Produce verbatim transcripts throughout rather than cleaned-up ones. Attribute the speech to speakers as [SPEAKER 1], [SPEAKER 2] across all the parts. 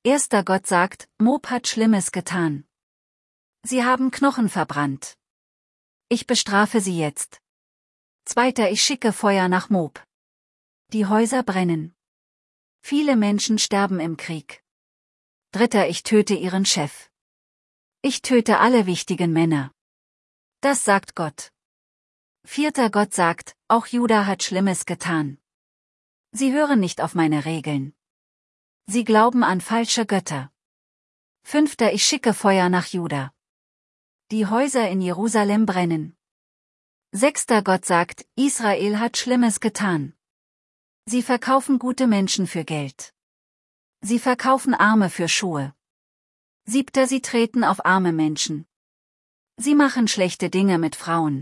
[SPEAKER 1] Erster Gott sagt, Moab hat Schlimmes getan. Sie haben Knochen verbrannt. Ich bestrafe sie jetzt. Zweiter Ich schicke Feuer nach Moab. Die Häuser brennen. Viele Menschen sterben im Krieg. Dritter Ich töte ihren Chef. Ich töte alle wichtigen Männer. Das sagt Gott. Vierter Gott sagt, auch Juda hat Schlimmes getan. Sie hören nicht auf meine Regeln. Sie glauben an falsche Götter. Fünfter Ich schicke Feuer nach Juda. Die Häuser in Jerusalem brennen. Sechster Gott sagt, Israel hat Schlimmes getan. Sie verkaufen gute Menschen für Geld. Sie verkaufen Arme für Schuhe. Siebter Sie treten auf arme Menschen. Sie machen schlechte Dinge mit Frauen.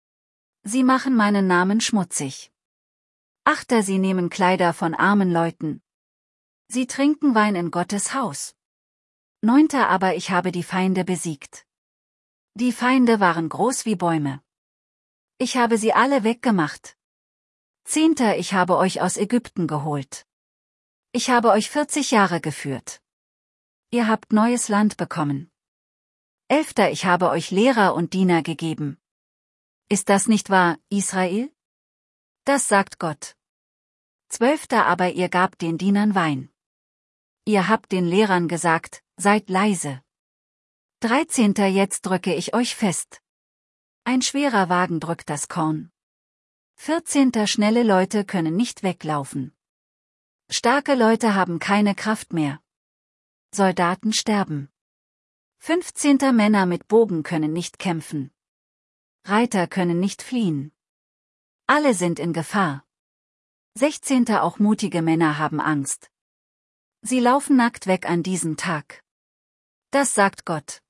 [SPEAKER 1] Sie machen meinen Namen schmutzig. Achter Sie nehmen Kleider von armen Leuten. Sie trinken Wein in Gottes Haus. Neunter Aber ich habe die Feinde besiegt. Die Feinde waren groß wie Bäume. Ich habe sie alle weggemacht. Zehnter Ich habe euch aus Ägypten geholt. Ich habe euch vierzig Jahre geführt. Ihr habt neues Land bekommen. Elfter Ich habe euch Lehrer und Diener gegeben. Ist das nicht wahr, Israel? Das sagt Gott. Zwölfter Aber ihr gabt den Dienern Wein. Ihr habt den Lehrern gesagt, seid leise. Dreizehnter Jetzt drücke ich euch fest. Ein schwerer Wagen drückt das Korn. Vierzehnter Schnelle Leute können nicht weglaufen. Starke Leute haben keine Kraft mehr. Soldaten sterben. Fünfzehnter Männer mit Bogen können nicht kämpfen. Reiter können nicht fliehen. Alle sind in Gefahr. Sechzehnter Auch mutige Männer haben Angst. Sie laufen nackt weg an diesem Tag. Das sagt Gott.